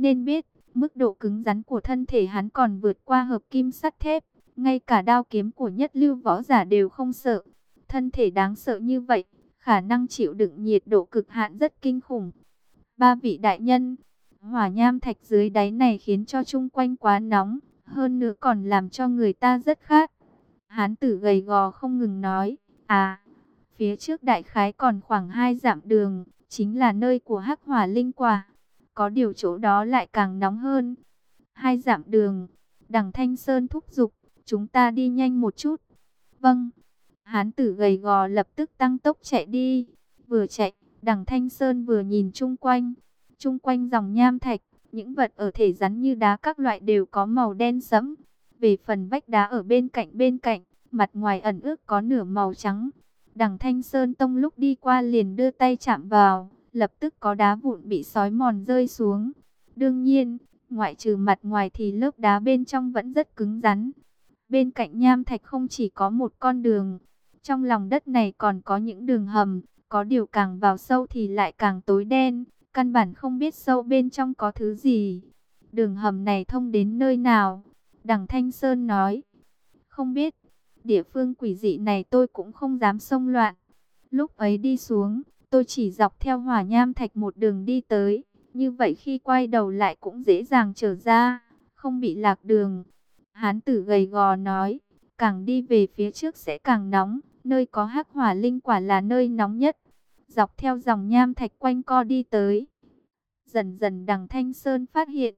nên biết, mức độ cứng rắn của thân thể hắn còn vượt qua hợp kim sắt thép. Ngay cả đao kiếm của nhất lưu võ giả đều không sợ. Thân thể đáng sợ như vậy, khả năng chịu đựng nhiệt độ cực hạn rất kinh khủng. Ba vị đại nhân, hỏa nham thạch dưới đáy này khiến cho chung quanh quá nóng, hơn nữa còn làm cho người ta rất khát. Hán tử gầy gò không ngừng nói, phía trước đại khái còn khoảng 2 dặm đường, chính là nơi của hắc hỏa linh quả. Có điều chỗ đó lại càng nóng hơn. 2 dặm đường, Đằng Thanh Sơn thúc giục, chúng ta đi nhanh một chút. Vâng, hán tử gầy gò lập tức tăng tốc chạy đi. Vừa chạy, Đằng Thanh Sơn vừa nhìn chung quanh. Chung quanh dòng nham thạch, những vật ở thể rắn như đá các loại đều có màu đen sẫm. Về phần vách đá ở bên cạnh, mặt ngoài ẩn ước có nửa màu trắng. Đằng Thanh Sơn tông lúc đi qua liền đưa tay chạm vào, lập tức có đá vụn bị xói mòn rơi xuống. Đương nhiên, ngoại trừ mặt ngoài thì lớp đá bên trong vẫn rất cứng rắn. Bên cạnh nham thạch không chỉ có một con đường, trong lòng đất này còn có những đường hầm, có điều càng vào sâu thì lại càng tối đen, căn bản không biết sâu bên trong có thứ gì. Đường hầm này thông đến nơi nào? Đằng Thanh Sơn nói, không biết, địa phương quỷ dị này tôi cũng không dám xông loạn. Lúc ấy đi xuống, tôi chỉ dọc theo hỏa nham thạch một đường đi tới, như vậy khi quay đầu lại cũng dễ dàng trở ra, không bị lạc đường. Hán tử gầy gò nói, càng đi về phía trước sẽ càng nóng, nơi có hắc hỏa linh quả là nơi nóng nhất. Dọc theo dòng nham thạch quanh co đi tới. Dần dần Đằng Thanh Sơn phát hiện,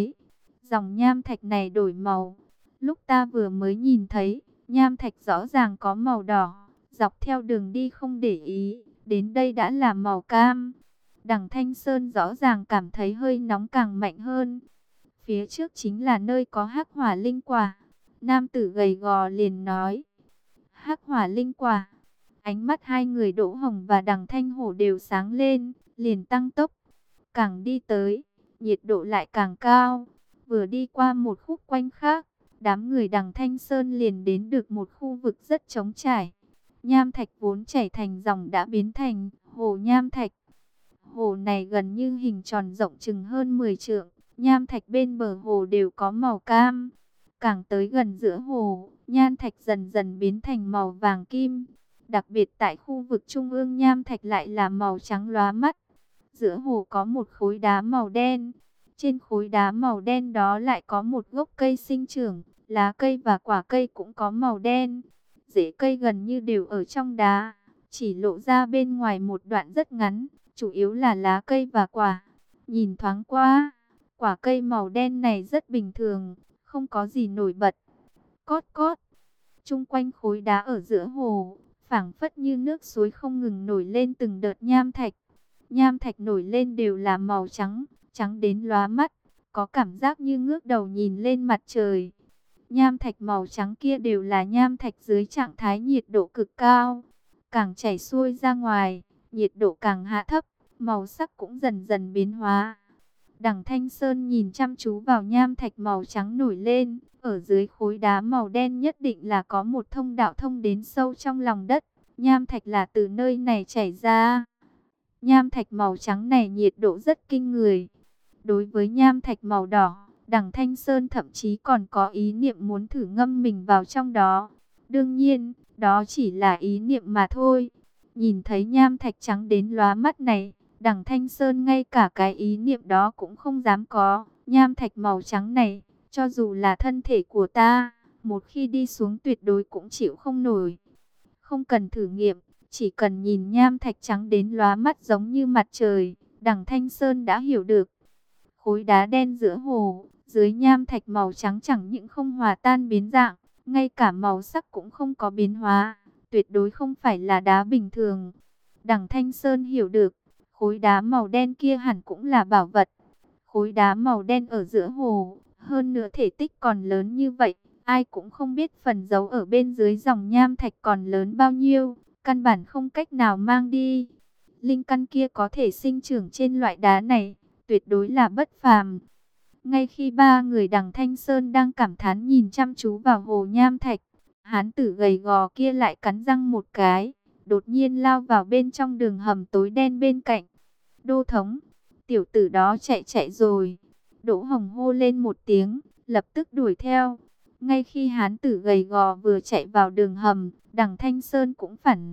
dòng nham thạch này đổi màu. Lúc ta vừa mới nhìn thấy, nham thạch rõ ràng có màu đỏ, dọc theo đường đi không để ý, đến đây đã là màu cam. Đằng Thanh Sơn rõ ràng cảm thấy hơi nóng càng mạnh hơn. Phía trước chính là nơi có hắc hỏa linh quả. Nam tử gầy gò liền nói, hắc hỏa linh quả. Ánh mắt hai người Đỗ Hồng và Đằng Thanh Hổ đều sáng lên, liền tăng tốc. Càng đi tới, nhiệt độ lại càng cao. Vừa đi qua một khúc quanh khác, đám người Đằng Thanh Sơn liền đến được một khu vực rất trống trải. Nham thạch vốn chảy thành dòng đã biến thành hồ nham thạch. Hồ này gần như hình tròn rộng chừng hơn 10 trượng. Nham thạch bên bờ hồ đều có màu cam. Càng tới gần giữa hồ, nham thạch dần dần biến thành màu vàng kim. Đặc biệt tại khu vực trung ương nham thạch lại là màu trắng lóa mắt. Giữa hồ có một khối đá màu đen. Trên khối đá màu đen đó lại có một gốc cây sinh trưởng. Lá cây và quả cây cũng có màu đen. Rễ cây gần như đều ở trong đá, chỉ lộ ra bên ngoài một đoạn rất ngắn, chủ yếu là lá cây và quả. Nhìn thoáng qua, quả cây màu đen này rất bình thường, không có gì nổi bật. Cót cót, chung quanh khối đá ở giữa hồ, phảng phất như nước suối không ngừng nổi lên từng đợt nham thạch. Nham thạch nổi lên đều là màu trắng, trắng đến lóa mắt, có cảm giác như ngước đầu nhìn lên mặt trời. Nham thạch màu trắng kia đều là nham thạch dưới trạng thái nhiệt độ cực cao. Càng chảy xuôi ra ngoài, nhiệt độ càng hạ thấp, màu sắc cũng dần dần biến hóa. Đằng Thanh Sơn nhìn chăm chú vào nham thạch màu trắng nổi lên. Ở dưới khối đá màu đen nhất định là có một thông đạo thông đến sâu trong lòng đất. Nham thạch là từ nơi này chảy ra. Nham thạch màu trắng này nhiệt độ rất kinh người. Đối với nham thạch màu đỏ, Đằng Thanh Sơn thậm chí còn có ý niệm muốn thử ngâm mình vào trong đó. Đương nhiên, đó chỉ là ý niệm mà thôi. Nhìn thấy nham thạch trắng đến lóa mắt này, Đằng Thanh Sơn ngay cả cái ý niệm đó cũng không dám có. Nham thạch màu trắng này, cho dù là thân thể của ta, một khi đi xuống tuyệt đối cũng chịu không nổi. Không cần thử nghiệm, chỉ cần nhìn nham thạch trắng đến lóa mắt giống như mặt trời, Đằng Thanh Sơn đã hiểu được. Khối đá đen giữa hồ, dưới nham thạch màu trắng chẳng những không hòa tan biến dạng, ngay cả màu sắc cũng không có biến hóa, tuyệt đối không phải là đá bình thường. Đằng Thanh Sơn hiểu được, khối đá màu đen kia hẳn cũng là bảo vật. Khối đá màu đen ở giữa hồ, hơn nữa thể tích còn lớn như vậy, ai cũng không biết phần giấu ở bên dưới dòng nham thạch còn lớn bao nhiêu, căn bản không cách nào mang đi. Linh căn kia có thể sinh trưởng trên loại đá này, tuyệt đối là bất phàm. Ngay khi ba người Đằng Thanh Sơn đang cảm thán nhìn chăm chú vào hồ nham thạch, hán tử gầy gò kia lại cắn răng một cái, đột nhiên lao vào bên trong đường hầm tối đen bên cạnh. Đô thống, tiểu tử đó chạy rồi. Đỗ Hồng hô lên một tiếng, lập tức đuổi theo. Ngay khi hán tử gầy gò vừa chạy vào đường hầm, Đằng Thanh Sơn cũng phản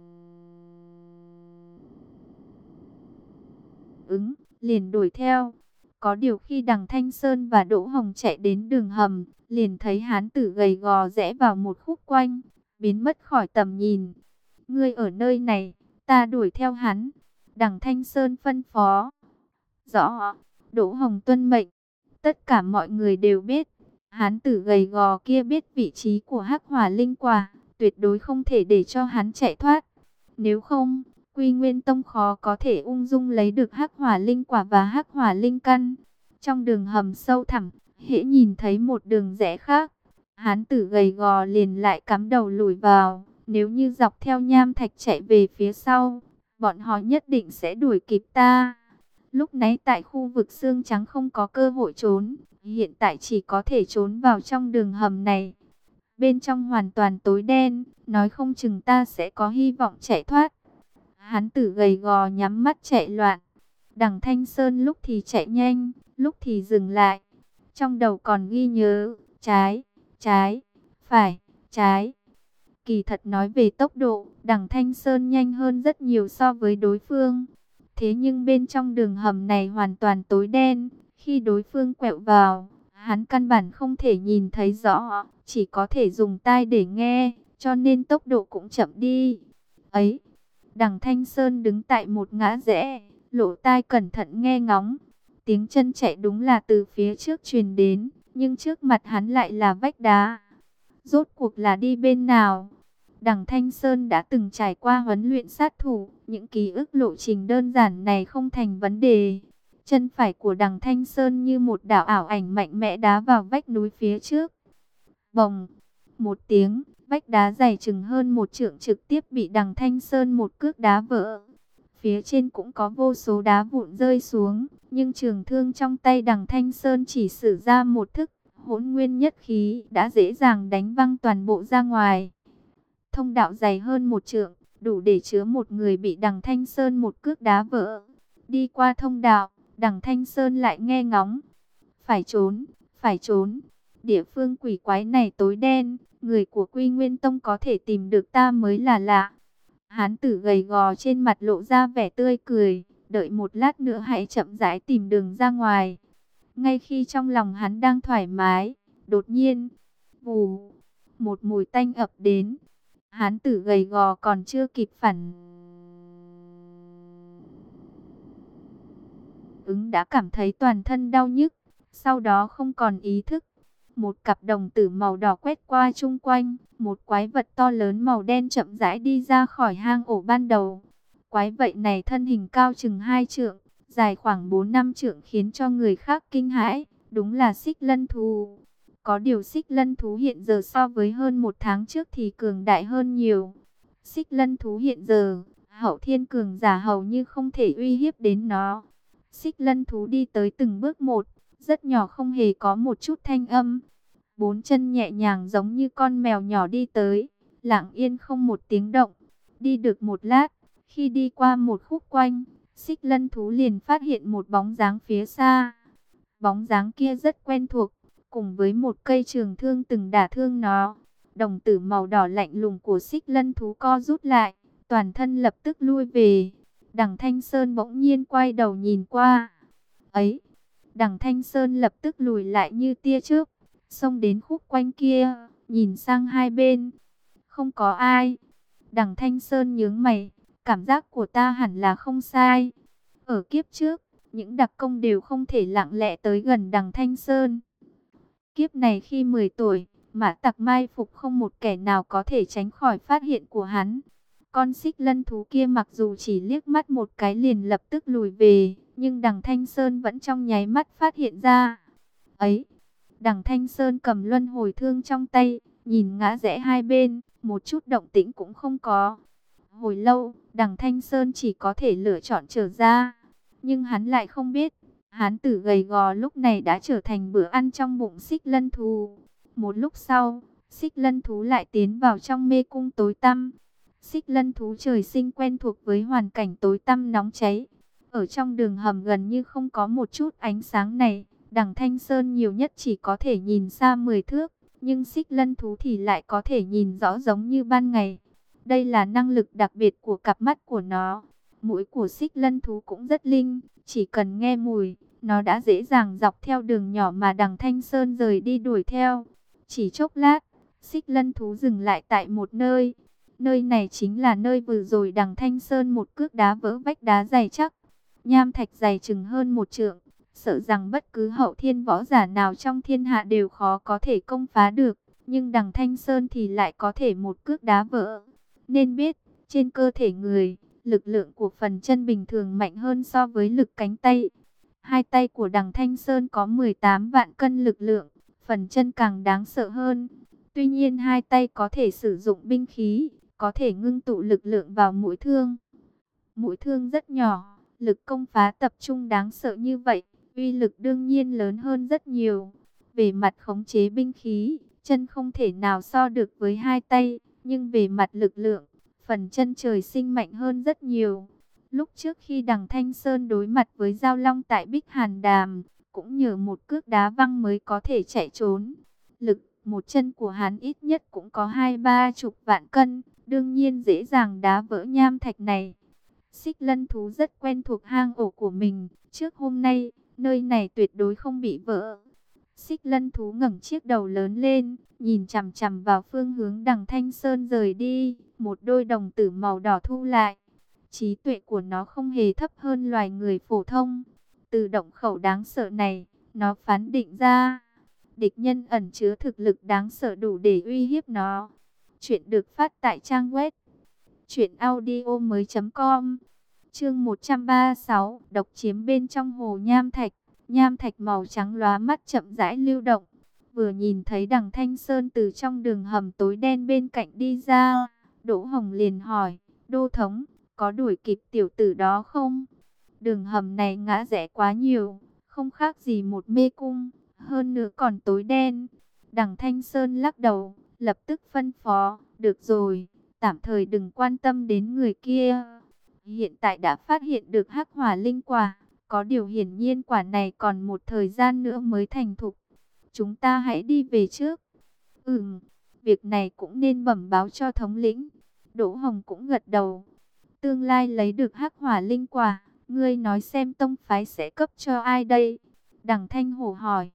ứng, liền đuổi theo. Có điều khi Đằng Thanh Sơn và Đỗ Hồng chạy đến đường hầm, liền thấy hán tử gầy gò rẽ vào một khúc quanh, biến mất khỏi tầm nhìn. Ngươi ở nơi này, ta đuổi theo hắn. Đằng Thanh Sơn phân phó. Rõ. Đỗ Hồng tuân mệnh. Tất cả mọi người đều biết, hán tử gầy gò kia biết vị trí của Hắc Hỏa Linh Quả, tuyệt đối không thể để cho hắn chạy thoát. Nếu không, Quy Nguyên Tông khó có thể ung dung lấy được Hắc Hỏa Linh Quả và Hắc Hỏa Linh Căn. Trong đường hầm sâu thẳm, hễ nhìn thấy một đường rẽ khác, hán tử gầy gò liền lại cắm đầu lùi vào. Nếu như dọc theo nham thạch chạy về phía sau, bọn họ nhất định sẽ đuổi kịp ta. Lúc nãy tại khu vực xương trắng không có cơ hội trốn, hiện tại chỉ có thể trốn vào trong đường hầm này. Bên trong hoàn toàn tối đen, nói không chừng ta sẽ có hy vọng chạy thoát. Hán tử gầy gò nhắm mắt chạy loạn. Đằng Thanh Sơn lúc thì chạy nhanh, lúc thì dừng lại. Trong đầu còn ghi nhớ, trái, trái, phải, trái. Kỳ thật nói về tốc độ, Đằng Thanh Sơn nhanh hơn rất nhiều so với đối phương. Thế nhưng bên trong đường hầm này hoàn toàn tối đen, khi đối phương quẹo vào, hắn căn bản không thể nhìn thấy rõ, chỉ có thể dùng tai để nghe, cho nên tốc độ cũng chậm đi. Ấy, Đằng Thanh Sơn đứng tại một ngã rẽ, lỗ tai cẩn thận nghe ngóng. Tiếng chân chạy đúng là từ phía trước truyền đến, nhưng trước mặt hắn lại là vách đá. Rốt cuộc là đi bên nào? Đằng Thanh Sơn đã từng trải qua huấn luyện sát thủ, những ký ức lộ trình đơn giản này không thành vấn đề. Chân phải của Đằng Thanh Sơn như một đạo ảo ảnh mạnh mẽ đá vào vách núi phía trước. Bồng, một tiếng, vách đá dày chừng hơn một trượng trực tiếp bị Đằng Thanh Sơn một cước đá vỡ. Phía trên cũng có vô số đá vụn rơi xuống, nhưng trường thương trong tay Đằng Thanh Sơn chỉ sử ra một thức, Hỗn Nguyên Nhất Khí đã dễ dàng đánh văng toàn bộ ra ngoài. Thông đạo dày hơn một trượng, đủ để chứa một người bị Đằng Thanh Sơn một cước đá vỡ. Đi qua thông đạo, Đằng Thanh Sơn lại nghe ngóng. Phải trốn, phải trốn. Địa phương quỷ quái này tối đen, người của Quy Nguyên Tông có thể tìm được ta mới là lạ. Hán tử gầy gò trên mặt lộ ra vẻ tươi cười, đợi một lát nữa hãy chậm rãi tìm đường ra ngoài. Ngay khi trong lòng hắn đang thoải mái, đột nhiên, vù, một mùi tanh ập đến. Hán tử gầy gò còn chưa kịp phản ứng đã cảm thấy toàn thân đau nhức, sau đó không còn ý thức. Một cặp đồng tử màu đỏ quét qua chung quanh, một quái vật to lớn màu đen chậm rãi đi ra khỏi hang ổ ban đầu. Quái vật này thân hình cao chừng 2 trượng, dài khoảng 4-5 trượng khiến cho người khác kinh hãi, đúng là xích lân thú. Có điều xích lân thú hiện giờ so với hơn một tháng trước thì cường đại hơn nhiều. Xích lân thú hiện giờ, hậu thiên cường giả hầu như không thể uy hiếp đến nó. Xích lân thú đi tới từng bước một, rất nhỏ không hề có một chút thanh âm. 4 chân nhẹ nhàng giống như con mèo nhỏ đi tới, lặng yên không một tiếng động. Đi được một lát, khi đi qua một khúc quanh, xích lân thú liền phát hiện một bóng dáng phía xa. Bóng dáng kia rất quen thuộc, cùng với một cây trường thương từng đả thương nó. Đồng tử màu đỏ lạnh lùng của xích lân thú co rút lại, toàn thân lập tức lui về. Đằng Thanh Sơn bỗng nhiên quay đầu nhìn qua. Ấy, Đằng Thanh Sơn lập tức lùi lại như tia chớp, xông đến khúc quanh kia, nhìn sang hai bên. Không có ai. Đằng Thanh Sơn nhướng mày, cảm giác của ta hẳn là không sai. Ở kiếp trước, những đặc công đều không thể lặng lẽ tới gần Đằng Thanh Sơn. Kiếp này khi 10 tuổi, Mã Tặc mai phục không một kẻ nào có thể tránh khỏi phát hiện của hắn. Con xích lân thú kia mặc dù chỉ liếc mắt một cái liền lập tức lùi về, nhưng Đằng Thanh Sơn vẫn trong nháy mắt phát hiện ra. Ấy, Đằng Thanh Sơn cầm luân hồi thương trong tay, nhìn ngã rẽ hai bên, một chút động tĩnh cũng không có. Hồi lâu, Đằng Thanh Sơn chỉ có thể lựa chọn trở ra, nhưng hắn lại không biết, hán tử gầy gò lúc này đã trở thành bữa ăn trong bụng xích lân thú. Một lúc sau, xích lân thú lại tiến vào trong mê cung tối tăm. Xích lân thú trời sinh quen thuộc với hoàn cảnh tối tăm nóng cháy. Ở trong đường hầm gần như không có một chút ánh sáng này, Đằng Thanh Sơn nhiều nhất chỉ có thể nhìn xa 10 thước, nhưng Xích Lân thú thì lại có thể nhìn rõ giống như ban ngày. Đây là năng lực đặc biệt của cặp mắt của nó. Mũi của Xích Lân thú cũng rất linh, chỉ cần nghe mùi, nó đã dễ dàng dọc theo đường nhỏ mà Đằng Thanh Sơn rời đi đuổi theo. Chỉ chốc lát, Xích Lân thú dừng lại tại một nơi. Nơi này chính là nơi vừa rồi Đằng Thanh Sơn một cước đá vỡ vách đá dày chắc. Nham thạch dày chừng hơn 1 trượng, sợ rằng bất cứ hậu thiên võ giả nào trong thiên hạ đều khó có thể công phá được. Nhưng Đằng Thanh Sơn thì lại có thể một cước đá vỡ. Nên biết, trên cơ thể người, lực lượng của phần chân bình thường mạnh hơn so với lực cánh tay. Hai tay của Đằng Thanh Sơn có 18 vạn cân lực lượng, phần chân càng đáng sợ hơn. Tuy nhiên hai tay có thể sử dụng binh khí, có thể ngưng tụ lực lượng vào mũi thương. Mũi thương rất nhỏ, lực công phá tập trung đáng sợ như vậy, uy lực đương nhiên lớn hơn rất nhiều. Về mặt khống chế binh khí, chân không thể nào so được với hai tay, nhưng về mặt lực lượng, phần chân trời sinh mạnh hơn rất nhiều. Lúc trước khi Đằng Thanh Sơn đối mặt với Giao Long tại Bích Hàn Đàm, cũng nhờ một cước đá văng mới có thể chạy trốn. Lực một chân của hắn ít nhất cũng có 20-30 vạn cân, đương nhiên dễ dàng đá vỡ nham thạch này. Xích Lân thú rất quen thuộc hang ổ của mình, trước hôm nay, nơi này tuyệt đối không bị vỡ. Xích Lân thú ngẩng chiếc đầu lớn lên, nhìn chằm chằm vào phương hướng Đằng Thanh Sơn rời đi, một đôi đồng tử màu đỏ thu lại. Trí tuệ của nó không hề thấp hơn loài người phổ thông. Từ động khẩu đáng sợ này, nó phán định ra, địch nhân ẩn chứa thực lực đáng sợ đủ để uy hiếp nó. Chuyện được phát tại trang web truyệnaudiomoi.com. Chương 136, độc chiếm bên trong hồ nham thạch. Nham thạch màu trắng lóa mắt chậm rãi lưu động. Vừa nhìn thấy Đằng Thanh Sơn từ trong đường hầm tối đen bên cạnh đi ra, Đỗ Hồng liền hỏi: "Đô thống, có đuổi kịp tiểu tử đó không?" Đường hầm này ngã rẽ quá nhiều, không khác gì một mê cung, hơn nữa còn tối đen. Đằng Thanh Sơn lắc đầu, lập tức phân phó: "Được rồi, tạm thời đừng quan tâm đến người kia. Hiện tại đã phát hiện được hắc hỏa linh quả, có điều hiển nhiên quả này còn một thời gian nữa mới thành thục. Chúng ta hãy đi về trước." Việc này cũng nên bẩm báo cho thống lĩnh. Đỗ Hồng cũng gật đầu. Tương lai lấy được hắc hỏa linh quả, ngươi nói xem tông phái sẽ cấp cho ai đây? Đằng Thanh Hổ hỏi.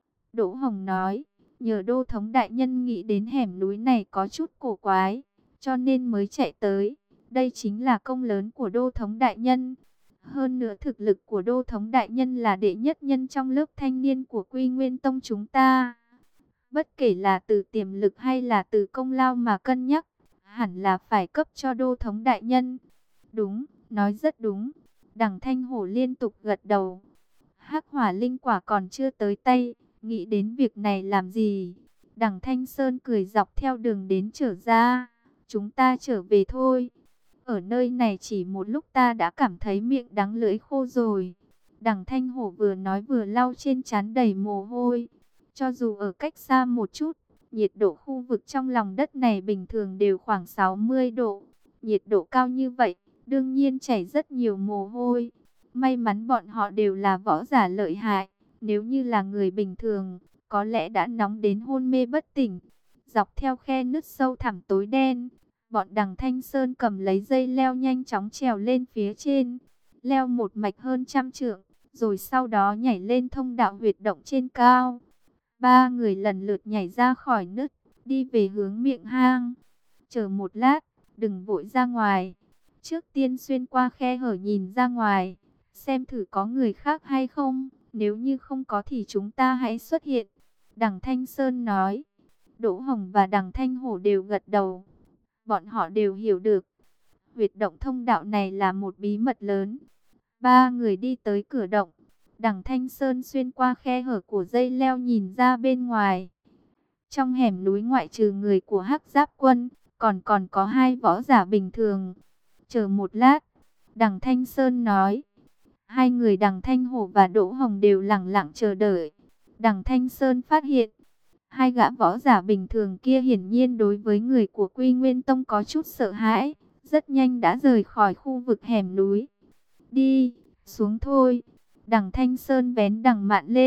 Đỗ Hồng nói, nhờ đô thống đại nhân nghĩ đến hẻm núi này có chút cổ quái, cho nên mới chạy tới. Đây chính là công lớn của đô thống đại nhân. Hơn nữa thực lực của đô thống đại nhân là đệ nhất nhân trong lớp thanh niên của Quy Nguyên Tông chúng ta. Bất kể là từ tiềm lực hay là từ công lao mà cân nhắc, hẳn là phải cấp cho đô thống đại nhân. Đúng, nói rất đúng. Đằng Thanh Hổ liên tục gật đầu. Hắc hỏa linh quả còn chưa tới tay, nghĩ đến việc này làm gì? Đằng Thanh Sơn cười dọc theo đường đến trở ra. Chúng ta trở về thôi. Ở nơi này chỉ một lúc ta đã cảm thấy miệng đắng lưỡi khô rồi. Đằng Thanh Hổ vừa nói vừa lau trên trán đầy mồ hôi. Cho dù ở cách xa một chút, nhiệt độ khu vực trong lòng đất này bình thường đều khoảng 60 độ. Nhiệt độ cao như vậy, đương nhiên chảy rất nhiều mồ hôi. May mắn bọn họ đều là võ giả lợi hại. Nếu như là người bình thường, có lẽ đã nóng đến hôn mê bất tỉnh. Dọc theo khe nứt sâu thẳm tối đen, bọn Đằng Thanh Sơn cầm lấy dây leo nhanh chóng trèo lên phía trên. Leo một mạch hơn 100 trượng, rồi sau đó nhảy lên thông đạo huyệt động trên cao. Ba người lần lượt nhảy ra khỏi nứt, đi về hướng miệng hang. Chờ một lát, đừng vội ra ngoài. Trước tiên xuyên qua khe hở nhìn ra ngoài, xem thử có người khác hay không. Nếu như không có thì chúng ta hãy xuất hiện. Đằng Thanh Sơn nói. Đỗ Hồng và Đằng Thanh Hổ đều gật đầu. Bọn họ đều hiểu được, huyệt động thông đạo này là một bí mật lớn. Ba người đi tới cửa động. Đằng Thanh Sơn xuyên qua khe hở của dây leo nhìn ra bên ngoài. Trong hẻm núi ngoại trừ người của Hắc Giáp Quân, còn có hai võ giả bình thường. Chờ một lát, Đằng Thanh Sơn nói. Hai người Đằng Thanh Hổ và Đỗ Hồng đều lặng lặng chờ đợi. Đằng Thanh Sơn phát hiện, hai gã võ giả bình thường kia hiển nhiên đối với người của Quy Nguyên Tông có chút sợ hãi. Rất nhanh đã rời khỏi khu vực hẻm núi. Đi, xuống thôi. Đằng Thanh Sơn vén đằng mạn lên,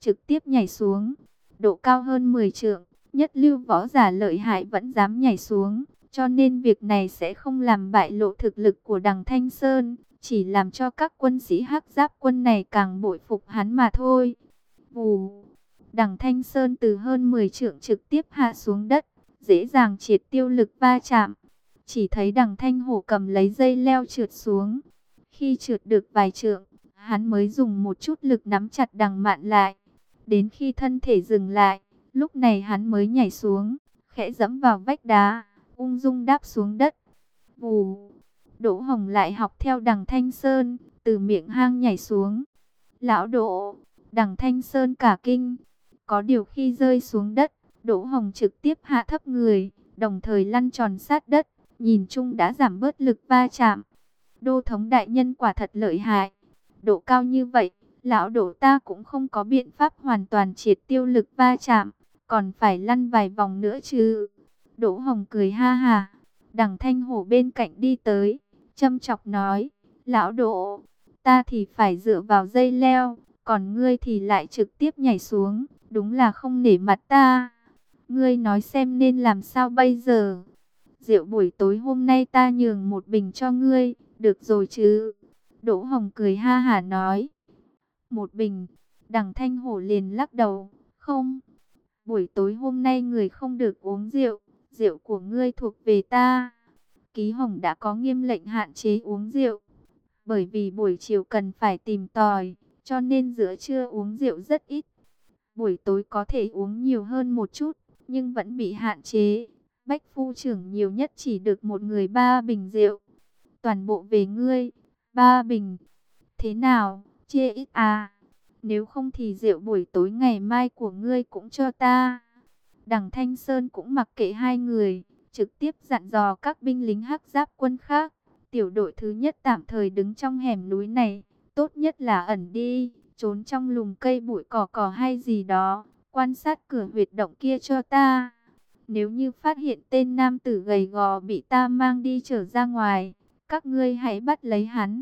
trực tiếp nhảy xuống. Độ cao hơn 10 trượng, nhất lưu võ giả lợi hại vẫn dám nhảy xuống, cho nên việc này sẽ không làm bại lộ thực lực của Đằng Thanh Sơn, chỉ làm cho các quân sĩ Hắc Giáp quân này càng bội phục hắn mà thôi. Vù, Đằng Thanh Sơn từ hơn 10 trượng trực tiếp hạ xuống đất, dễ dàng triệt tiêu lực va chạm. Chỉ thấy Đằng Thanh Hổ cầm lấy dây leo trượt xuống. Khi trượt được vài trượng, hắn mới dùng một chút lực nắm chặt Đằng Mạn lại. Đến khi thân thể dừng lại, lúc này hắn mới nhảy xuống, khẽ giẫm vào vách đá, ung dung đáp xuống đất. Vù, Đỗ Hồng lại học theo Đằng Thanh Sơn, từ miệng hang nhảy xuống. Lão Đỗ, Đằng Thanh Sơn cả kinh. Có điều khi rơi xuống đất, Đỗ Hồng trực tiếp hạ thấp người, đồng thời lăn tròn sát đất, nhìn chung đã giảm bớt lực va chạm. Đô thống đại nhân quả thật lợi hại. Độ cao như vậy, lão Đỗ ta cũng không có biện pháp hoàn toàn triệt tiêu lực va chạm, còn phải lăn vài vòng nữa chứ. Đỗ Hồng cười ha ha. Đằng Thanh Hổ bên cạnh đi tới, châm chọc nói, lão Đỗ, ta thì phải dựa vào dây leo, còn ngươi thì lại trực tiếp nhảy xuống, đúng là không nể mặt ta. Ngươi nói xem nên làm sao bây giờ? Rượu buổi tối hôm nay ta nhường một bình cho ngươi, được rồi chứ? Đỗ Hồng cười ha hả nói. Một bình. Đằng Thanh Hổ liền lắc đầu. Không, buổi tối hôm nay người không được uống rượu, rượu của ngươi thuộc về ta. Ký Hồng đã có nghiêm lệnh hạn chế uống rượu, bởi vì buổi chiều cần phải tìm tòi, cho nên giữa trưa uống rượu rất ít. Buổi tối có thể uống nhiều hơn một chút, nhưng vẫn bị hạn chế. Bách phu trưởng nhiều nhất chỉ được một người 3 bình rượu. Toàn bộ về ngươi, 3 bình. Thế nào, chia ít à? Nếu không thì rượu buổi tối ngày mai của ngươi cũng cho ta. Đằng Thanh Sơn cũng mặc kệ hai người, trực tiếp dặn dò các binh lính Hắc Giáp quân khác. Tiểu đội thứ nhất tạm thời đứng trong hẻm núi này, tốt nhất là ẩn đi, trốn trong lùm cây bụi cỏ hay gì đó, quan sát cửa huyệt động kia cho ta. Nếu như phát hiện tên nam tử gầy gò bị ta mang đi trở ra ngoài, các ngươi hãy bắt lấy hắn.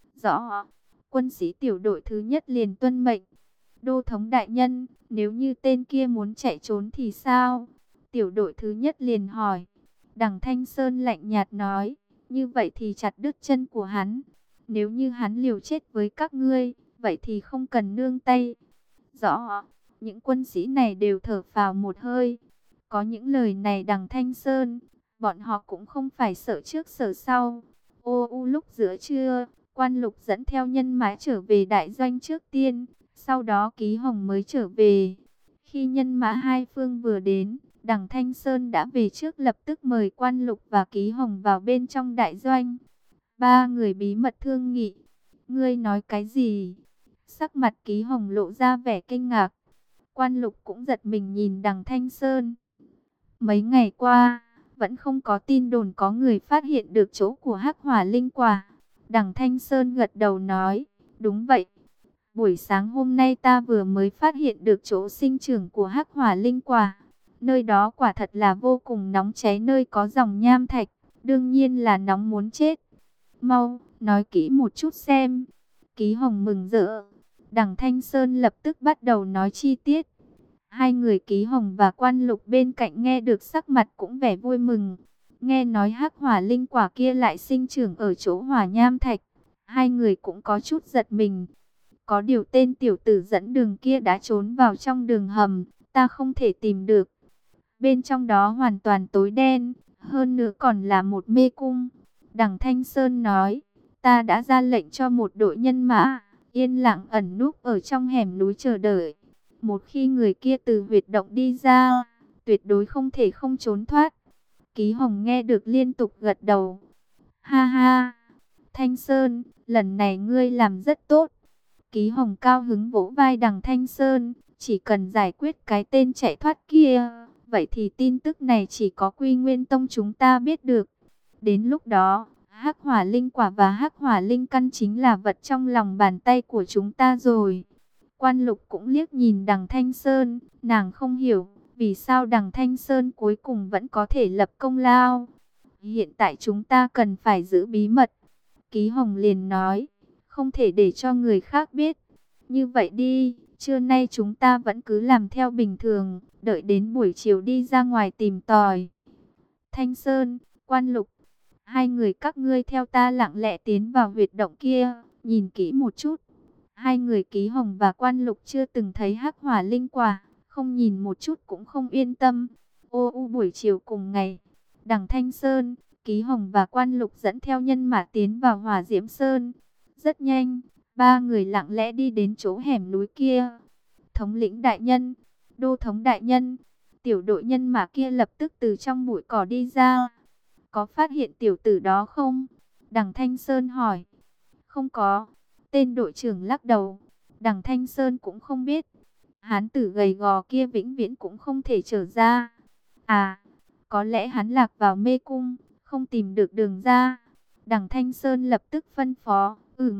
Rõ. Quân sĩ tiểu đội thứ nhất liền tuân mệnh. Đô thống đại nhân, nếu như tên kia muốn chạy trốn thì sao? Tiểu đội thứ nhất liền hỏi. Đằng Thanh Sơn lạnh nhạt nói, như vậy thì chặt đứt chân của hắn. Nếu như hắn liều chết với các ngươi, vậy thì không cần nương tay. Rõ. Những quân sĩ này đều thở phào một hơi. Có những lời này Đằng Thanh Sơn, bọn họ cũng không phải sợ trước sợ sau. Lúc giữa trưa, Quan Lục dẫn theo nhân mã trở về đại doanh trước tiên, sau đó Ký Hồng mới trở về. Khi nhân mã hai phương vừa đến, Đằng Thanh Sơn đã về trước lập tức mời Quan Lục và Ký Hồng vào bên trong đại doanh. Ba người bí mật thương nghị. Ngươi nói cái gì? Sắc mặt Ký Hồng lộ ra vẻ kinh ngạc. Quan Lục cũng giật mình nhìn Đằng Thanh Sơn. Mấy ngày qua, vẫn không có tin đồn có người phát hiện được chỗ của Hắc Hỏa Linh Quả. Đằng Thanh Sơn gật đầu nói, đúng vậy. Buổi sáng hôm nay ta vừa mới phát hiện được chỗ sinh trưởng của Hắc Hỏa Linh Quả. Nơi đó quả thật là vô cùng nóng cháy, nơi có dòng nham thạch, đương nhiên là nóng muốn chết. Mau, nói kỹ một chút xem. Ký Hồng mừng rỡ. Đằng Thanh Sơn lập tức bắt đầu nói chi tiết. Hai người Ký Hồng và Quan Lục bên cạnh nghe được sắc mặt cũng vẻ vui mừng. Nghe nói Hắc Hỏa Linh Quả kia lại sinh trưởng ở chỗ hỏa nham thạch. Hai người cũng có chút giật mình. Có điều tên tiểu tử dẫn đường kia đã trốn vào trong đường hầm, ta không thể tìm được. Bên trong đó hoàn toàn tối đen, hơn nữa còn là một mê cung. Đằng Thanh Sơn nói, ta đã ra lệnh cho một đội nhân mã, yên lặng ẩn núp ở trong hẻm núi chờ đợi. Một khi người kia từ huyệt động đi ra, tuyệt đối không thể không trốn thoát. Ký Hồng nghe được liên tục gật đầu. Ha ha, Thanh Sơn, lần này ngươi làm rất tốt. Ký Hồng cao hứng vỗ vai Đằng Thanh Sơn, chỉ cần giải quyết cái tên chạy thoát kia, vậy thì tin tức này chỉ có Quy Nguyên Tông chúng ta biết được. Đến lúc đó, Hắc Hỏa Linh Quả và Hắc Hỏa Linh Căn chính là vật trong lòng bàn tay của chúng ta rồi. Quan Lục cũng liếc nhìn Đằng Thanh Sơn, nàng không hiểu vì sao Đằng Thanh Sơn cuối cùng vẫn có thể lập công lao. Hiện tại chúng ta cần phải giữ bí mật. Ký Hồng liền nói, không thể để cho người khác biết. Như vậy đi, Trưa nay chúng ta vẫn cứ làm theo bình thường, đợi đến buổi chiều đi ra ngoài tìm tòi. Thanh Sơn, Quan Lục, hai người các ngươi theo ta lặng lẽ tiến vào huyệt động kia, nhìn kỹ một chút. Hai người Ký Hồng và Quan Lục chưa từng thấy hắc hỏa linh quả, không nhìn một chút cũng không yên tâm. Buổi chiều cùng ngày, đằng Thanh Sơn, Ký Hồng và Quan Lục dẫn theo nhân mã tiến vào Hỏa Diễm Sơn. Rất nhanh, ba người lặng lẽ đi đến chỗ hẻm núi kia. Thống lĩnh đại nhân, đô thống đại nhân, tiểu đội nhân mã kia lập tức từ trong bụi cỏ đi ra. Có phát hiện tiểu tử đó không? Đằng Thanh Sơn hỏi. Không có. Tên đội trưởng lắc đầu. Đằng Thanh Sơn cũng không biết. Hán tử gầy gò kia vĩnh viễn cũng không thể trở ra. À, có lẽ hắn lạc vào mê cung, không tìm được đường ra. Đằng Thanh Sơn lập tức phân phó.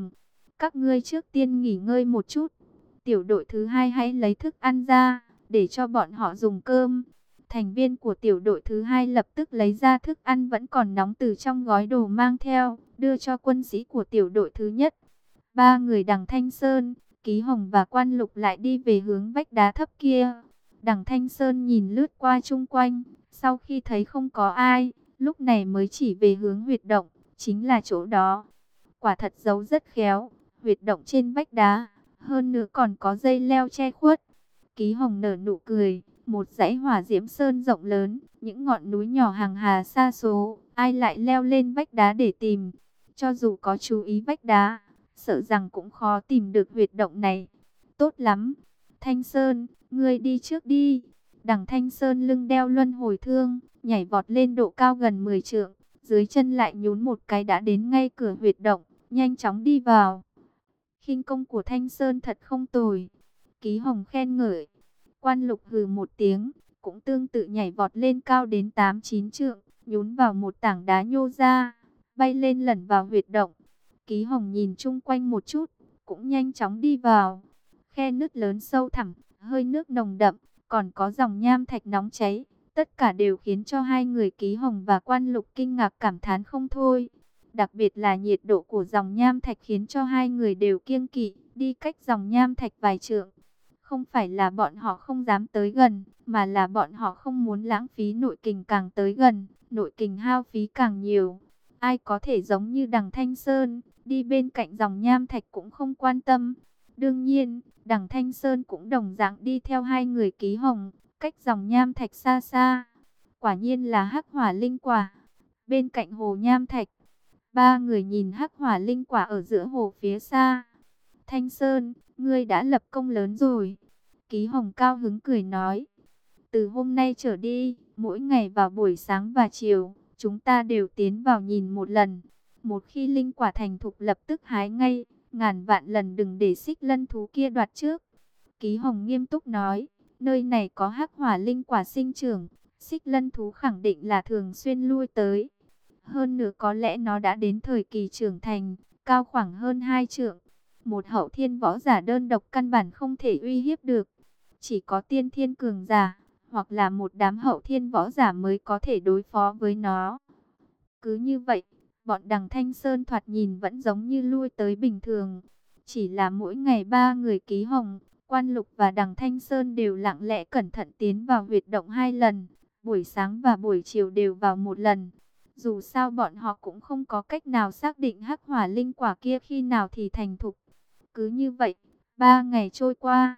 Các ngươi trước tiên nghỉ ngơi một chút. Tiểu đội thứ hai hãy lấy thức ăn ra, để cho bọn họ dùng cơm. Thành viên của tiểu đội thứ hai lập tức lấy ra thức ăn vẫn còn nóng từ trong gói đồ mang theo, đưa cho quân sĩ của tiểu đội thứ nhất. Ba người đằng Thanh Sơn, Ký Hồng và Quan Lục lại đi về hướng vách đá thấp kia. Đằng Thanh Sơn nhìn lướt qua chung quanh, sau khi thấy không có ai, lúc này mới chỉ về hướng huyệt động, chính là chỗ đó. Quả thật giấu rất khéo, huyệt động trên vách đá, hơn nữa còn có dây leo che khuất. Ký Hồng nở nụ cười, một dãy Hỏa Diễm Sơn rộng lớn, những ngọn núi nhỏ hàng hà xa số, ai lại leo lên vách đá để tìm. Cho dù có chú ý vách đá, sợ rằng cũng khó tìm được huyệt động này. Tốt lắm, Thanh Sơn, ngươi đi trước đi. Đằng Thanh Sơn lưng đeo luân hồi thương, nhảy vọt lên độ cao gần 10 trượng, dưới chân lại nhún một cái đã đến ngay cửa huyệt động, nhanh chóng đi vào. Khinh công của Thanh Sơn thật không tồi. Ký Hồng khen ngợi. Quan Lục hừ một tiếng, cũng tương tự nhảy vọt lên cao đến 8-9 trượng, nhún vào một tảng đá nhô ra, bay lên lẩn vào huyệt động. Ký Hồng nhìn chung quanh một chút, cũng nhanh chóng đi vào. Khe nứt lớn sâu thẳm, hơi nước nồng đậm, còn có dòng nham thạch nóng cháy. Tất cả đều khiến cho hai người Ký Hồng và Quan Lục kinh ngạc cảm thán không thôi. Đặc biệt là nhiệt độ của dòng nham thạch khiến cho hai người đều kiêng kỵ, đi cách dòng nham thạch vài trượng. Không phải là bọn họ không dám tới gần, mà là bọn họ không muốn lãng phí nội kình, càng tới gần, nội kình hao phí càng nhiều. Ai có thể giống như đằng Thanh Sơn, đi bên cạnh dòng nham thạch cũng không quan tâm. Đương nhiên, đằng Thanh Sơn cũng đồng dạng đi theo hai người Ký Hồng, cách dòng nham thạch xa xa. Quả nhiên là hắc hỏa linh quả. Bên cạnh hồ nham thạch, ba người nhìn hắc hỏa linh quả ở giữa hồ phía xa. Thanh Sơn, ngươi đã lập công lớn rồi. Ký Hồng cao hứng cười nói. Từ hôm nay trở đi, mỗi ngày vào buổi sáng và chiều, chúng ta đều tiến vào nhìn một lần. Một khi linh quả thành thục lập tức hái ngay, ngàn vạn lần đừng để xích lân thú kia đoạt trước. Ký Hồng nghiêm túc nói, nơi này có hắc hỏa linh quả sinh trưởng, xích lân thú khẳng định là thường xuyên lui tới. Hơn nữa có lẽ nó đã đến thời kỳ trưởng thành, cao khoảng hơn 2 trượng. Một hậu thiên võ giả đơn độc căn bản không thể uy hiếp được. Chỉ có tiên thiên cường giả, hoặc là một đám hậu thiên võ giả mới có thể đối phó với nó. Cứ như vậy, bọn đằng Thanh Sơn thoạt nhìn vẫn giống như lui tới bình thường. Chỉ là mỗi ngày ba người Ký Hồng, Quan Lục và đằng Thanh Sơn đều lặng lẽ cẩn thận tiến vào huyệt động 2 lần. Buổi sáng và buổi chiều đều vào một lần. Dù sao bọn họ cũng không có cách nào xác định hắc hỏa linh quả kia khi nào thì thành thục. Cứ như vậy, 3 ngày trôi qua.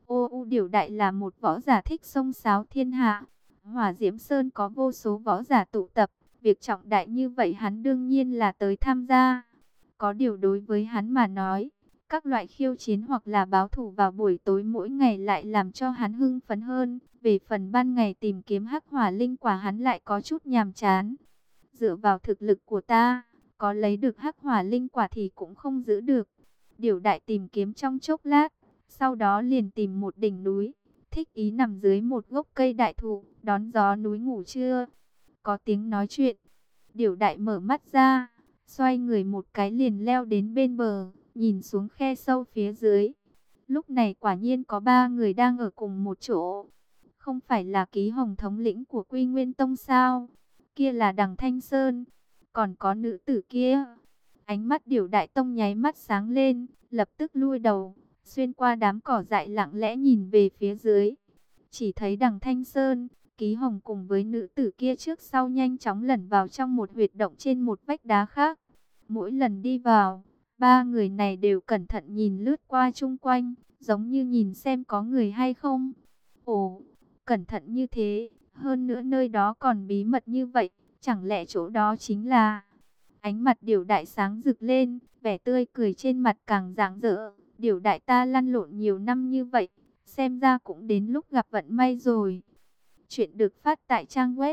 Điểu Đại là một võ giả thích xông xáo thiên hạ. Hỏa Diễm Sơn có vô số võ giả tụ tập. Việc trọng đại như vậy hắn đương nhiên là tới tham gia. Có điều đối với hắn mà nói, các loại khiêu chiến hoặc là báo thù vào buổi tối mỗi ngày lại làm cho hắn hưng phấn hơn. Về phần ban ngày tìm kiếm hắc hỏa linh quả hắn lại có chút nhàm chán. Dựa vào thực lực của ta, có lấy được hắc hỏa linh quả thì cũng không giữ được. Điểu Đại tìm kiếm trong chốc lát, sau đó liền tìm một đỉnh núi, thích ý nằm dưới một gốc cây đại thụ, đón gió núi ngủ trưa. Có tiếng nói chuyện, Điểu Đại mở mắt ra, xoay người một cái liền leo đến bên bờ, nhìn xuống khe sâu phía dưới. Lúc này quả nhiên có 3 người đang ở cùng một chỗ. Không phải là Ký Hồng thống lĩnh của Quy Nguyên Tông sao? Kia là đằng Thanh Sơn, còn có nữ tử kia. Ánh mắt Điểu Đại Tông nháy mắt sáng lên, lập tức lui đầu, xuyên qua đám cỏ dại lặng lẽ nhìn về phía dưới. Chỉ thấy đằng Thanh Sơn, Ký Hồng cùng với nữ tử kia trước sau nhanh chóng lẩn vào trong một huyệt động trên một vách đá khác. Mỗi lần đi vào, ba người này đều cẩn thận nhìn lướt qua chung quanh, giống như nhìn xem có người hay không. Ồ, cẩn thận như thế, hơn nữa nơi đó còn bí mật như vậy, chẳng lẽ chỗ đó chính là... Ánh mặt Điểu Đại sáng rực lên, vẻ tươi cười trên mặt càng rạng rỡ. Điểu Đại ta lăn lộn nhiều năm như vậy, xem ra cũng đến lúc gặp vận may rồi. Chuyện được phát tại trang web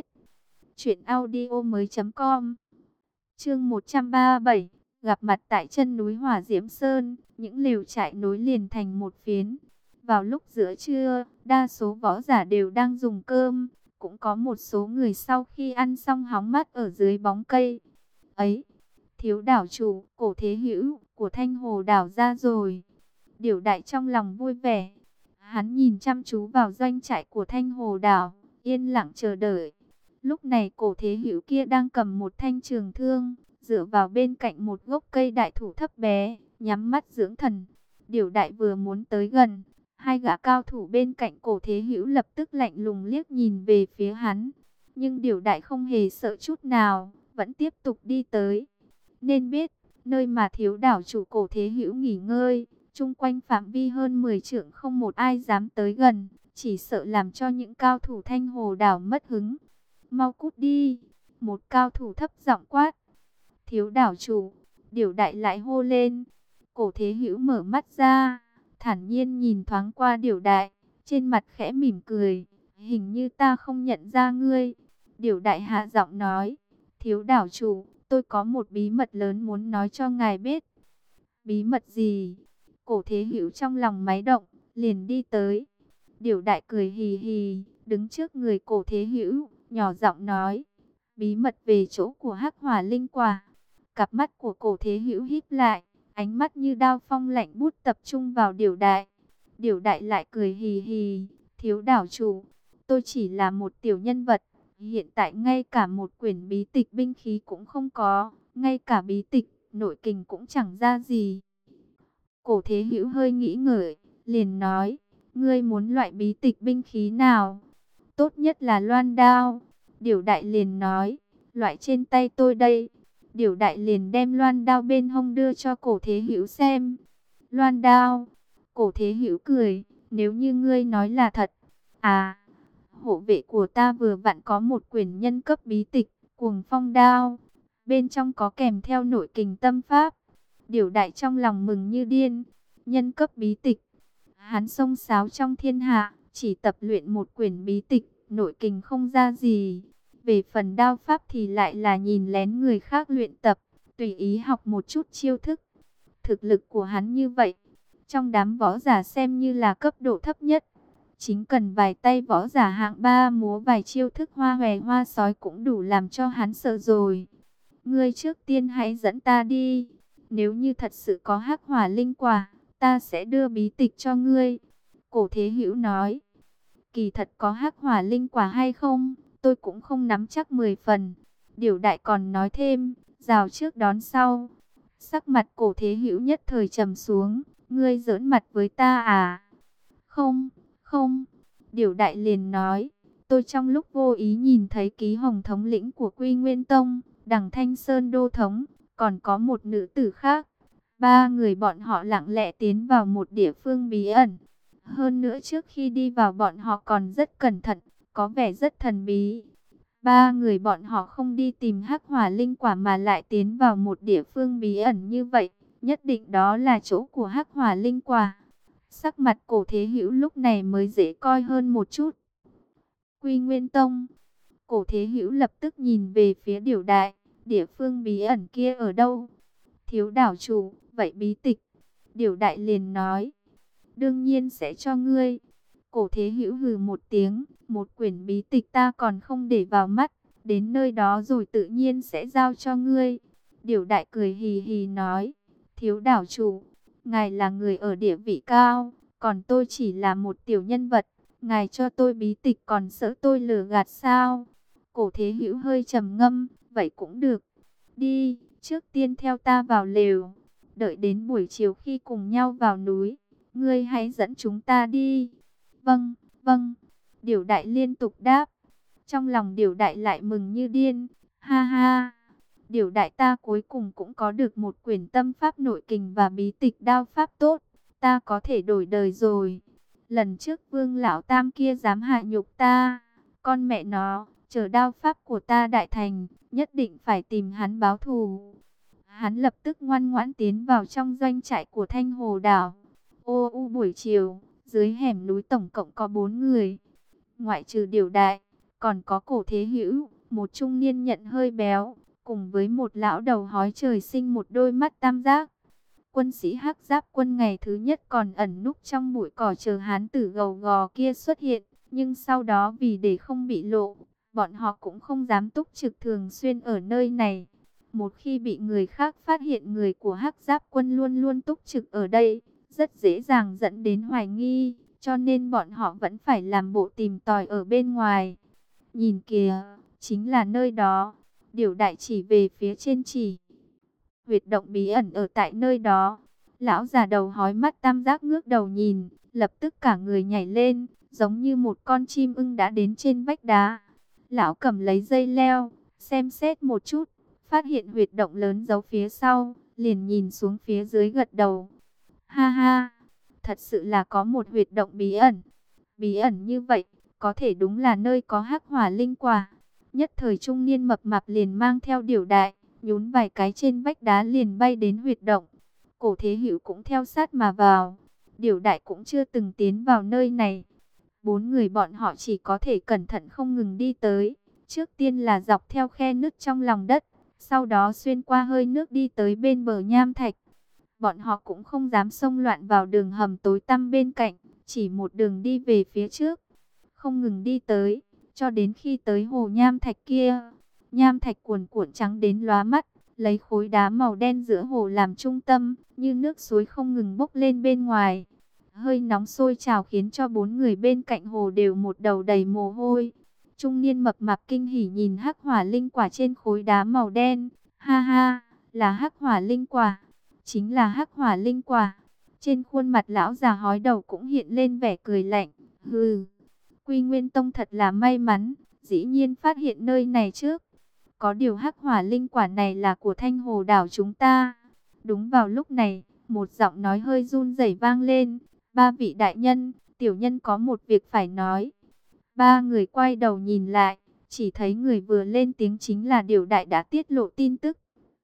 truyệnaudiomoi.com. Chương 137, gặp mặt tại chân núi Hỏa Diễm Sơn, những lều trại nối liền thành một phiến. Vào lúc giữa trưa, đa số võ giả đều đang dùng cơm, cũng có một số người sau khi ăn xong hóng mát ở dưới bóng cây. Ấy, Thiếu đảo chủ, Cổ Thế Hữu của Thanh Hồ đảo ra rồi. Điểu Đại trong lòng vui vẻ. Hắn nhìn chăm chú vào doanh trại của Thanh Hồ đảo, yên lặng chờ đợi. Lúc này Cổ Thế Hữu kia đang cầm một thanh trường thương, dựa vào bên cạnh một gốc cây đại thụ thấp bé, nhắm mắt dưỡng thần. Điểu Đại vừa muốn tới gần, hai gã cao thủ bên cạnh Cổ Thế Hữu lập tức lạnh lùng liếc nhìn về phía hắn. Nhưng Điểu Đại không hề sợ chút nào, vẫn tiếp tục đi tới. Nên biết, nơi mà thiếu đảo chủ Cổ Thế Hữu nghỉ ngơi, chung quanh phạm vi hơn 10 trượng không một ai dám tới gần, chỉ sợ làm cho những cao thủ Thanh Hồ đảo mất hứng. Mau cút đi, một cao thủ thấp giọng quát. Thiếu đảo chủ, Điểu Đại lại hô lên. Cổ Thế Hữu mở mắt ra, thản nhiên nhìn thoáng qua Điểu Đại, trên mặt khẽ mỉm cười. Hình như ta không nhận ra ngươi. Điểu Đại hạ giọng nói. Thiếu đảo chủ, tôi có một bí mật lớn muốn nói cho ngài biết. Bí mật gì? Cổ Thế Hữu trong lòng máy động, liền đi tới. Điểu Đại cười hì hì, đứng trước người Cổ Thế Hữu, nhỏ giọng nói. Bí mật về chỗ của Hắc Hỏa Linh Quả. Cặp mắt của Cổ Thế Hữu híp lại, ánh mắt như đao phong lạnh bút tập trung vào Điểu Đại. Điểu Đại lại cười hì hì, thiếu đảo chủ, tôi chỉ là một tiểu nhân vật. Hiện tại ngay cả một quyển bí tịch binh khí cũng không có, ngay cả bí tịch, nội kình cũng chẳng ra gì. Cổ Thế Hữu hơi nghĩ ngợi, liền nói, ngươi muốn loại bí tịch binh khí nào? Tốt nhất là loan đao. Điểu Đại liền nói, loại trên tay tôi đây. Điểu Đại liền đem loan đao bên hông đưa cho Cổ Thế Hữu xem. Loan đao. Cổ Thế Hữu cười, nếu như ngươi nói là thật. À, hộ vệ của ta vừa vặn có một quyển nhân cấp bí tịch, Cuồng Phong Đao. Bên trong có kèm theo nội kình tâm pháp. Điểu Đại trong lòng mừng như điên. Nhân cấp bí tịch. Hắn xông xáo trong thiên hạ, chỉ tập luyện một quyển bí tịch, nội kình không ra gì. Về phần đao pháp thì lại là nhìn lén người khác luyện tập, tùy ý học một chút chiêu thức. Thực lực của hắn như vậy, trong đám võ giả xem như là cấp độ thấp nhất. Chính cần vài tay võ giả hạng ba múa vài chiêu thức hoa hòe hoa sói cũng đủ làm cho hắn sợ rồi. Ngươi trước tiên hãy dẫn ta đi. Nếu như thật sự có Hắc Hỏa Linh Quả, ta sẽ đưa bí tịch cho ngươi. Cổ Thế Hữu nói. Kỳ thật có Hắc Hỏa Linh Quả hay không, tôi cũng không nắm chắc 10 phần. Điểu Đại còn nói thêm, rào trước đón sau. Sắc mặt Cổ Thế Hữu nhất thời trầm xuống. Ngươi giỡn mặt với ta à? Không, không. Điểu Đại liền nói, tôi trong lúc vô ý nhìn thấy Ký Hồng thống lĩnh của Quy Nguyên Tông, đằng Thanh Sơn đô thống, còn có một nữ tử khác. Ba người bọn họ lặng lẽ tiến vào một địa phương bí ẩn. Hơn nữa trước khi đi vào bọn họ còn rất cẩn thận, có vẻ rất thần bí. Ba người bọn họ không đi tìm Hắc Hỏa Linh Quả mà lại tiến vào một địa phương bí ẩn như vậy. Nhất định đó là chỗ của Hắc Hỏa Linh Quả. Sắc mặt Cổ Thế Hữu lúc này mới dễ coi hơn một chút. Quy Nguyên Tông. Cổ Thế Hữu lập tức nhìn về phía Điểu Đại. Địa phương bí ẩn kia ở đâu? Thiếu đảo chủ, vậy bí tịch. Điểu Đại liền nói. Đương nhiên sẽ cho ngươi. Cổ Thế Hữu hừ một tiếng. Một quyển bí tịch ta còn không để vào mắt. Đến nơi đó rồi tự nhiên sẽ giao cho ngươi. Điểu Đại cười hì hì nói. Thiếu đảo chủ, ngài là người ở địa vị cao, còn tôi chỉ là một tiểu nhân vật. Ngài cho tôi bí tịch còn sợ tôi lừa gạt sao? Cổ Thế Hữu hơi trầm ngâm, vậy cũng được. Đi, trước tiên theo ta vào lều. Đợi đến buổi chiều khi cùng nhau vào núi, Ngươi hãy dẫn chúng ta đi. Vâng, vâng. Điểu đại liên tục đáp. Trong lòng điểu đại lại mừng như điên. Ha ha. Điểu đại ta cuối cùng cũng có được một quyển tâm pháp nội kình và bí tịch đao pháp tốt. Ta có thể đổi đời rồi. Lần trước Vương lão tam kia dám hạ nhục ta. Con mẹ nó, chờ đao pháp của ta đại thành, nhất định phải tìm hắn báo thù. Hắn lập tức ngoan ngoãn tiến vào trong doanh trại của Thanh Hồ Đảo. Buổi chiều, dưới hẻm núi tổng cộng có 4 người. Ngoại trừ Điểu đại, còn có Cổ Thế Hữu, một trung niên nhận hơi béo, cùng với một lão đầu hói trời sinh một đôi mắt tam giác. Quân sĩ Hắc Giáp quân ngày thứ nhất còn ẩn núp trong bụi cỏ chờ hán tử gầu gò kia xuất hiện, nhưng sau đó vì để không bị lộ, bọn họ cũng không dám túc trực thường xuyên ở nơi này. Một khi bị người khác phát hiện người của Hắc Giáp quân luôn luôn túc trực ở đây, rất dễ dàng dẫn đến hoài nghi, cho nên bọn họ vẫn phải làm bộ tìm tòi ở bên ngoài. Nhìn kìa, chính là nơi đó. Điểu đại chỉ về phía trên chỉ. Huyệt động bí ẩn ở tại nơi đó. Lão già đầu hói mắt tam giác ngước đầu nhìn, lập tức cả người nhảy lên, giống như một con chim ưng đã đến trên vách đá. Lão cầm lấy dây leo, xem xét một chút, phát hiện huyệt động lớn giấu phía sau, liền nhìn xuống phía dưới gật đầu. Ha ha, thật sự là có một huyệt động bí ẩn. Bí ẩn như vậy, có thể đúng là nơi có hắc hỏa linh quả. Nhất thời trung niên mập mạp liền mang theo Điểu đại, nhún vài cái trên vách đá liền bay đến huyệt động. Cổ Thế Hữu cũng theo sát mà vào. Điểu đại cũng chưa từng tiến vào nơi này. 4 người bọn họ chỉ có thể cẩn thận không ngừng đi tới. Trước tiên là dọc theo khe nứt trong lòng đất, sau đó xuyên qua hơi nước đi tới bên bờ nham thạch. Bọn họ cũng không dám xông loạn vào đường hầm tối tăm bên cạnh, chỉ một đường đi về phía trước, không ngừng đi tới, cho đến khi tới hồ nham thạch kia. Nham thạch cuồn cuộn trắng đến lóa mắt, lấy khối đá màu đen giữa hồ làm trung tâm, như nước suối không ngừng bốc lên bên ngoài. Hơi nóng sôi trào khiến cho 4 người bên cạnh hồ đều một đầu đầy mồ hôi. Trung niên mập mạp kinh hỉ nhìn hắc hỏa linh quả trên khối đá màu đen. Ha ha, là hắc hỏa linh quả. Chính là hắc hỏa linh quả. Trên khuôn mặt lão già hói đầu cũng hiện lên vẻ cười lạnh. Hừ, Quy Nguyên Tông thật là may mắn, dĩ nhiên phát hiện nơi này trước. Có điều hắc hỏa linh quả này là của Thanh Hồ đảo chúng ta. Đúng vào lúc này, một giọng nói hơi run rẩy vang lên. 3 vị đại nhân, tiểu nhân có một việc phải nói. 3 người quay đầu nhìn lại, chỉ thấy người vừa lên tiếng chính là Điểu đại đã tiết lộ tin tức.